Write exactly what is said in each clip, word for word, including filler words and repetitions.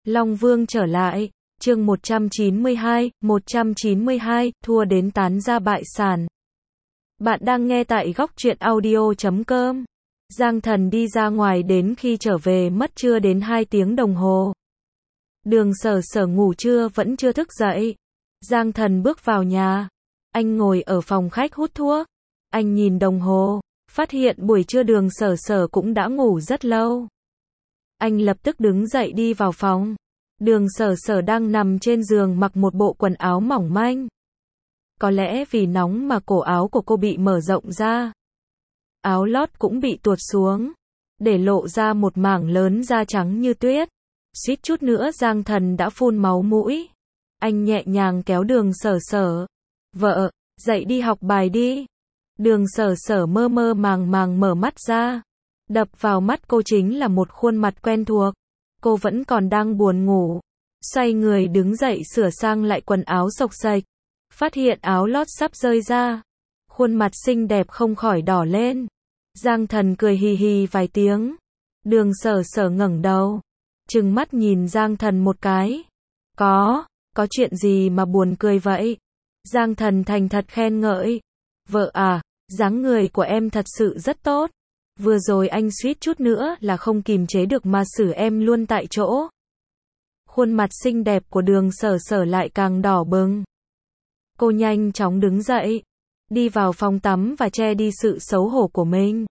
Long Vương trở lại, chương một trăm chín mươi hai, một trăm chín mươi hai, thua đến tán ra bại sản. Bạn đang nghe tại góc truyện audio chấm com. Giang Thần đi ra ngoài đến khi trở về mất chưa đến hai tiếng đồng hồ. Đường Sở Sở ngủ trưa vẫn chưa thức dậy. Giang Thần bước vào nhà. Anh ngồi ở phòng khách hút thuốc. Anh nhìn đồng hồ, phát hiện buổi trưa Đường Sở Sở cũng đã ngủ rất lâu. Anh lập tức đứng dậy đi vào phòng. Đường Sở Sở đang nằm trên giường mặc một bộ quần áo mỏng manh. Có lẽ vì nóng mà cổ áo của cô bị mở rộng ra. Áo lót cũng bị tuột xuống, để lộ ra một mảng lớn da trắng như tuyết. Suýt chút nữa Giang Thần đã phun máu mũi. Anh nhẹ nhàng kéo Đường Sở Sở. Vợ, dậy đi học bài đi. Đường Sở Sở mơ mơ màng màng mở mắt ra. Đập vào mắt cô chính là một khuôn mặt quen thuộc. Cô vẫn còn đang buồn ngủ. Xoay người đứng dậy sửa sang lại quần áo xộc xệch. Phát hiện áo lót sắp rơi ra. Khuôn mặt xinh đẹp không khỏi đỏ lên. Giang Thần cười hì hì vài tiếng. Đường Sở Sở ngẩng đầu, trừng mắt nhìn Giang Thần một cái. Có, có chuyện gì mà buồn cười vậy? Giang Thần thành thật khen ngợi. Vợ à, dáng người của em thật sự rất tốt. Vừa rồi anh suýt chút nữa là không kìm chế được mà xử em luôn tại chỗ. Khuôn mặt xinh đẹp của Đường Sở Sở lại càng đỏ bừng. Cô nhanh chóng đứng dậy, đi vào phòng tắm và che đi sự xấu hổ của mình.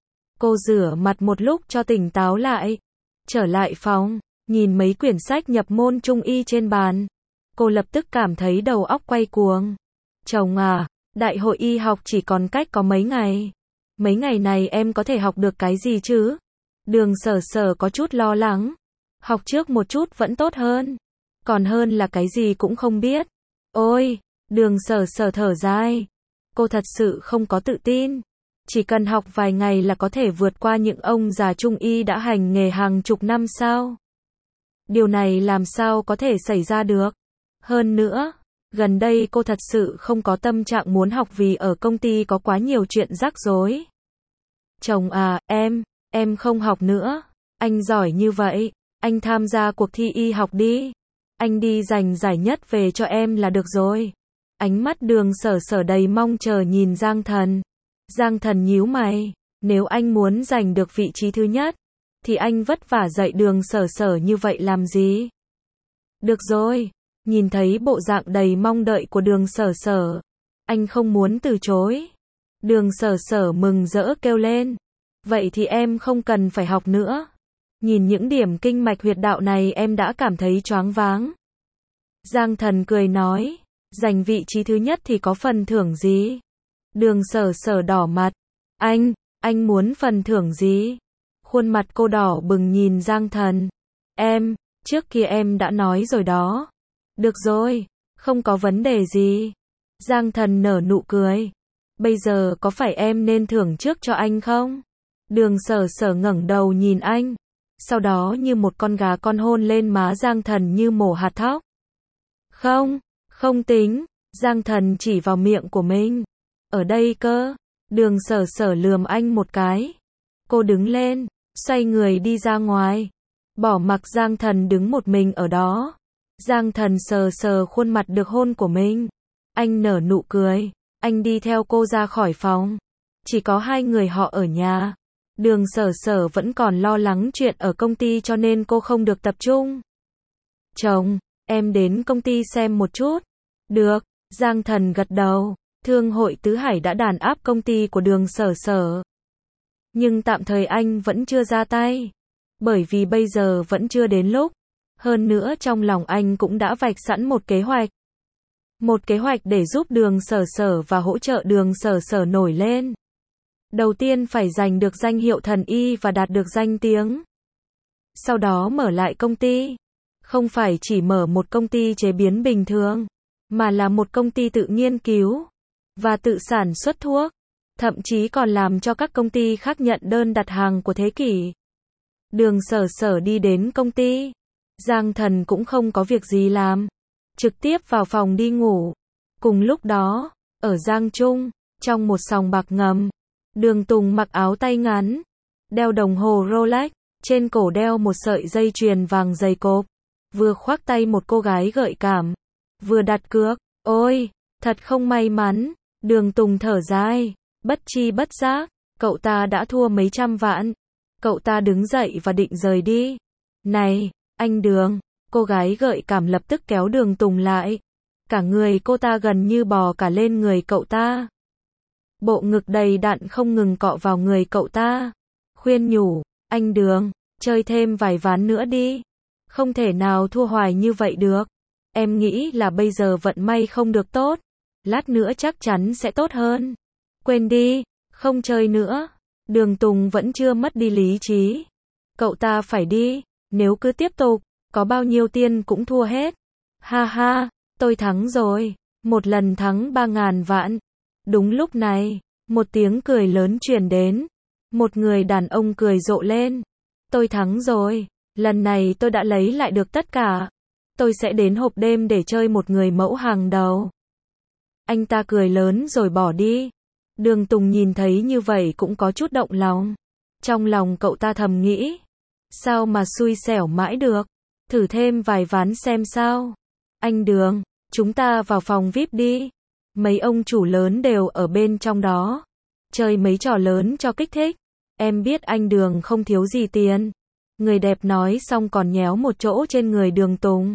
Cô rửa mặt một lúc cho tỉnh táo lại. Trở lại phòng, nhìn mấy quyển sách nhập môn trung y trên bàn. Cô lập tức cảm thấy đầu óc quay cuồng. Chồng à, đại hội y học chỉ còn cách có mấy ngày. Mấy ngày này em có thể học được cái gì chứ? Đường Sở Sở có chút lo lắng. Học trước một chút vẫn tốt hơn. Còn hơn là cái gì cũng không biết. Ôi, Đường Sở Sở thở dài. Cô thật sự không có tự tin. Chỉ cần học vài ngày là có thể vượt qua những ông già trung y đã hành nghề hàng chục năm sao? Điều này làm sao có thể xảy ra được? Hơn nữa, gần đây cô thật sự không có tâm trạng muốn học vì ở công ty có quá nhiều chuyện rắc rối. Chồng à, em, em không học nữa. Anh giỏi như vậy, anh tham gia cuộc thi y học đi. Anh đi giành giải nhất về cho em là được rồi. Ánh mắt Đường Sở Sở đầy mong chờ nhìn Giang Thần. Giang Thần nhíu mày. Nếu anh muốn giành được vị trí thứ nhất, thì anh vất vả dạy Đường Sở Sở như vậy làm gì? Được rồi. Nhìn thấy bộ dạng đầy mong đợi của Đường Sở Sở, anh không muốn từ chối. Đường Sở Sở mừng rỡ kêu lên. Vậy thì em không cần phải học nữa. Nhìn những điểm kinh mạch huyệt đạo này em đã cảm thấy choáng váng. Giang Thần cười nói. Giành vị trí thứ nhất thì có phần thưởng gì? Đường Sở Sở đỏ mặt. Anh, anh muốn phần thưởng gì? Khuôn mặt cô đỏ bừng nhìn Giang Thần. Em, trước kia em đã nói rồi đó. Được rồi, không có vấn đề gì. Giang Thần nở nụ cười. Bây giờ có phải em nên thưởng trước cho anh không? Đường Sở Sở ngẩng đầu nhìn anh. Sau đó như một con gà con hôn lên má Giang Thần như mổ hạt thóc. Không, không tính. Giang Thần chỉ vào miệng của mình. Ở đây cơ. Đường Sở Sở lườm anh một cái. Cô đứng lên, xoay người đi ra ngoài. Bỏ mặc Giang Thần đứng một mình ở đó. Giang Thần sờ sờ khuôn mặt được hôn của mình. Anh nở nụ cười. Anh đi theo cô ra khỏi phòng. Chỉ có hai người họ ở nhà. Đường Sở Sở vẫn còn lo lắng chuyện ở công ty cho nên cô không được tập trung. Chồng, em đến công ty xem một chút. Được, Giang Thần gật đầu. Thương hội Tứ Hải đã đàn áp công ty của Đường Sở Sở. Nhưng tạm thời anh vẫn chưa ra tay. Bởi vì bây giờ vẫn chưa đến lúc. Hơn nữa trong lòng anh cũng đã vạch sẵn một kế hoạch. Một kế hoạch để giúp Đường Sở Sở và hỗ trợ Đường Sở Sở nổi lên. Đầu tiên phải giành được danh hiệu thần y và đạt được danh tiếng. Sau đó mở lại công ty. Không phải chỉ mở một công ty chế biến bình thường, mà là một công ty tự nghiên cứu và tự sản xuất thuốc. Thậm chí còn làm cho các công ty khác nhận đơn đặt hàng của thế kỷ. Đường Sở Sở đi đến công ty. Giang Thần cũng không có việc gì làm. Trực tiếp vào phòng đi ngủ. Cùng lúc đó, ở Giang Trung, trong một sòng bạc ngầm, Đường Tùng mặc áo tay ngắn, đeo đồng hồ Rolex, trên cổ đeo một sợi dây chuyền vàng dày cộp. vừa khoác tay một cô gái gợi cảm, vừa đặt cược. Ôi, thật không may mắn. Đường Tùng thở dài, bất chi bất giác, cậu ta đã thua mấy trăm vạn. Cậu ta đứng dậy và định rời đi. Này, anh Đường, cô gái gợi cảm lập tức kéo Đường Tùng lại. Cả người cô ta gần như bò cả lên người cậu ta. Bộ ngực đầy đặn không ngừng cọ vào người cậu ta. Khuyên nhủ, anh Đường, chơi thêm vài ván nữa đi. Không thể nào thua hoài như vậy được. Em nghĩ là bây giờ vận may không được tốt. Lát nữa chắc chắn sẽ tốt hơn. Quên đi, không chơi nữa. Đường Tùng vẫn chưa mất đi lý trí. Cậu ta phải đi, nếu cứ tiếp tục, có bao nhiêu tiền cũng thua hết. Ha ha, tôi thắng rồi. Một lần thắng ba ngàn vạn. Đúng lúc này, một tiếng cười lớn truyền đến. Một người đàn ông cười rộ lên. Tôi thắng rồi. Lần này tôi đã lấy lại được tất cả. Tôi sẽ đến hộp đêm để chơi một người mẫu hàng đầu. Anh ta cười lớn rồi bỏ đi. Đường Tùng nhìn thấy như vậy cũng có chút động lòng. Trong lòng cậu ta thầm nghĩ. Sao mà xui xẻo mãi được. Thử thêm vài ván xem sao. Anh Đường, chúng ta vào phòng vi ai pi đi. Mấy ông chủ lớn đều ở bên trong đó. Chơi mấy trò lớn cho kích thích. Em biết anh Đường không thiếu gì tiền. Người đẹp nói xong còn nhéo một chỗ trên người Đường Tùng.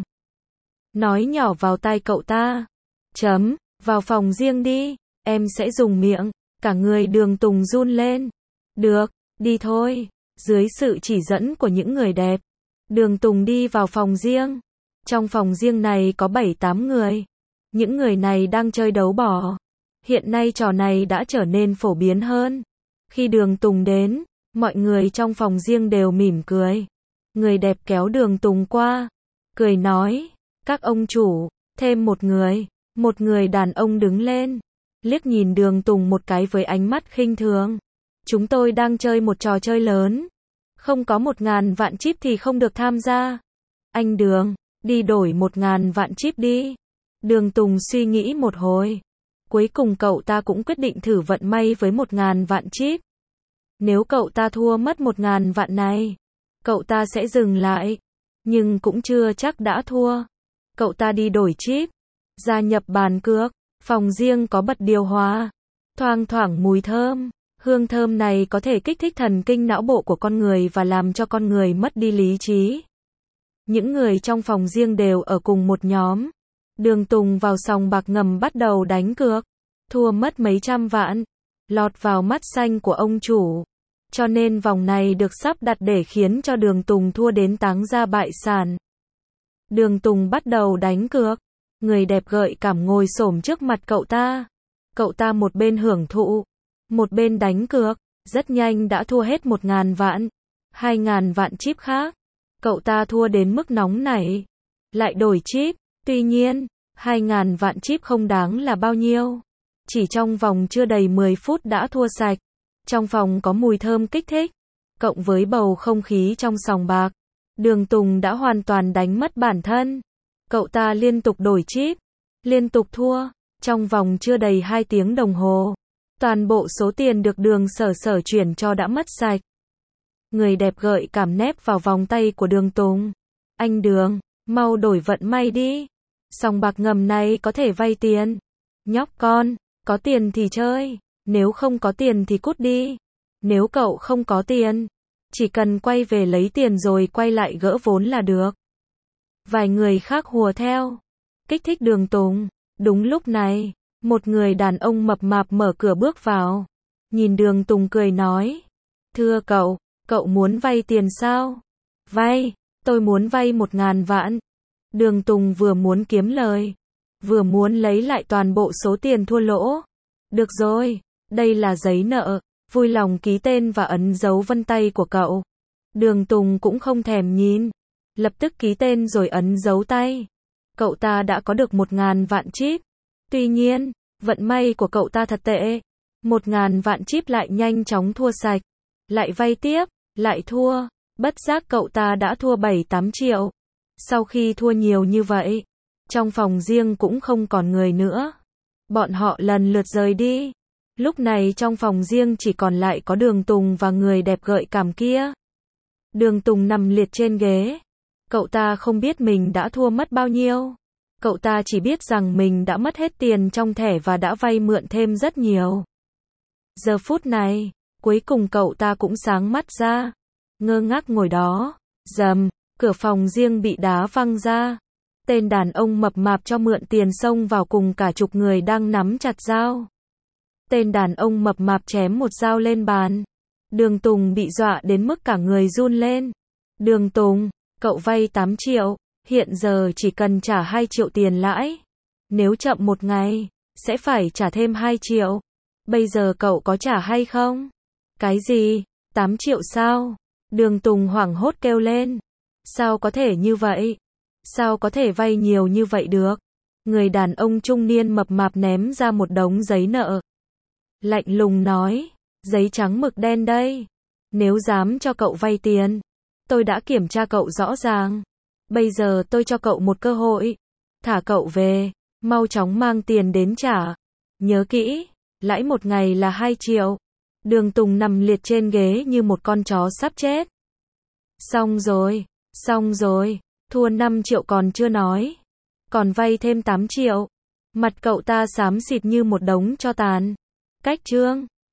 Nói nhỏ vào tai cậu ta. Chấm, vào phòng riêng đi, em sẽ dùng miệng. Cả người Đường Tùng run lên. Được, đi thôi. Dưới sự chỉ dẫn của những người đẹp, Đường Tùng đi vào phòng riêng. Trong phòng riêng này có bảy tám người. Những người này đang chơi đấu bò. Hiện nay trò này đã trở nên phổ biến hơn. Khi Đường Tùng đến, mọi người trong phòng riêng đều mỉm cười. Người đẹp kéo Đường Tùng qua, cười nói, các ông chủ, thêm một người. Một người đàn ông đứng lên, liếc nhìn Đường Tùng một cái với ánh mắt khinh thường. Chúng tôi đang chơi một trò chơi lớn. Không có một ngàn vạn chip thì không được tham gia. Anh Đường, đi đổi một ngàn vạn chip đi. Đường Tùng suy nghĩ một hồi. Cuối cùng cậu ta cũng quyết định thử vận may với một ngàn vạn chip. Nếu cậu ta thua mất một ngàn vạn này, cậu ta sẽ dừng lại. Nhưng cũng chưa chắc đã thua. Cậu ta đi đổi chip. Gia nhập bàn cược. Phòng riêng có bật điều hòa. Thoang thoảng mùi thơm. Hương thơm này có thể kích thích thần kinh não bộ của con người và làm cho con người mất đi lý trí. Những người trong phòng riêng đều ở cùng một nhóm. Đường Tùng vào sòng bạc ngầm bắt đầu đánh cược. Thua mất mấy trăm vạn. Lọt vào mắt xanh của ông chủ. Cho nên vòng này được sắp đặt để khiến cho Đường Tùng thua đến táng ra bại sản. Đường Tùng bắt đầu đánh cược. Người đẹp gợi cảm ngồi xổm trước mặt cậu ta. Cậu ta một bên hưởng thụ, một bên đánh cược. Rất nhanh đã thua hết một ngàn vạn. Hai ngàn vạn chip khác. Cậu ta thua đến mức nóng nảy. Lại đổi chip. Tuy nhiên, hai ngàn vạn chip không đáng là bao nhiêu. Chỉ trong vòng chưa đầy mười phút đã thua sạch. Trong phòng có mùi thơm kích thích. Cộng với bầu không khí trong sòng bạc. Đường Tùng đã hoàn toàn đánh mất bản thân. Cậu ta liên tục đổi chip. Liên tục thua. Trong vòng chưa đầy hai tiếng đồng hồ. Toàn bộ số tiền được Đường Sở Sở chuyển cho đã mất sạch. Người đẹp gợi cảm nép vào vòng tay của Đường Tùng. Anh Đường, mau đổi vận may đi. Sòng bạc ngầm này có thể vay tiền. Nhóc con, có tiền thì chơi. Nếu không có tiền thì cút đi. Nếu cậu không có tiền, chỉ cần quay về lấy tiền rồi quay lại gỡ vốn là được. Vài người khác hùa theo. Kích thích Đường Tùng. Đúng lúc này, một người đàn ông mập mạp mở cửa bước vào. Nhìn Đường Tùng cười nói. Thưa cậu, cậu muốn vay tiền sao? Vay, tôi muốn vay một ngàn vạn. Đường Tùng vừa muốn kiếm lời, vừa muốn lấy lại toàn bộ số tiền thua lỗ. Được rồi, đây là giấy nợ. Vui lòng ký tên và ấn dấu vân tay của cậu. Đường Tùng cũng không thèm nhìn. Lập tức ký tên rồi ấn dấu tay. Cậu ta đã có được một ngàn vạn chip. Tuy nhiên, vận may của cậu ta thật tệ. Một ngàn vạn chip lại nhanh chóng thua sạch. Lại vay tiếp, lại thua. Bất giác cậu ta đã thua bảy tám triệu. Sau khi thua nhiều như vậy, trong phòng riêng cũng không còn người nữa. Bọn họ lần lượt rời đi. Lúc này trong phòng riêng chỉ còn lại có Đường Tùng và người đẹp gợi cảm kia. Đường Tùng nằm liệt trên ghế. Cậu ta không biết mình đã thua mất bao nhiêu. Cậu ta chỉ biết rằng mình đã mất hết tiền trong thẻ và đã vay mượn thêm rất nhiều. Giờ phút này, cuối cùng cậu ta cũng sáng mắt ra. Ngơ ngác ngồi đó. Rầm, cửa phòng riêng bị đá văng ra. Tên đàn ông mập mạp cho mượn tiền xông vào cùng cả chục người đang nắm chặt dao. Tên đàn ông mập mạp chém một dao lên bàn. Đường Tùng bị dọa đến mức cả người run lên. Đường Tùng, cậu vay tám triệu, hiện giờ chỉ cần trả hai triệu tiền lãi. Nếu chậm một ngày, sẽ phải trả thêm hai triệu. Bây giờ cậu có trả hay không? Cái gì? tám triệu sao? Đường Tùng hoảng hốt kêu lên. Sao có thể như vậy? Sao có thể vay nhiều như vậy được? Người đàn ông trung niên mập mạp ném ra một đống giấy nợ. Lạnh lùng nói, giấy trắng mực đen đây. Nếu dám cho cậu vay tiền, tôi đã kiểm tra cậu rõ ràng. Bây giờ tôi cho cậu một cơ hội. Thả cậu về, mau chóng mang tiền đến trả. Nhớ kỹ, lãi một ngày là hai triệu. Đường Tùng nằm liệt trên ghế như một con chó sắp chết. Xong rồi, xong rồi, thua năm triệu còn chưa nói. Còn vay thêm tám triệu. Mặt cậu ta xám xịt như một đống tro tàn. Cách chương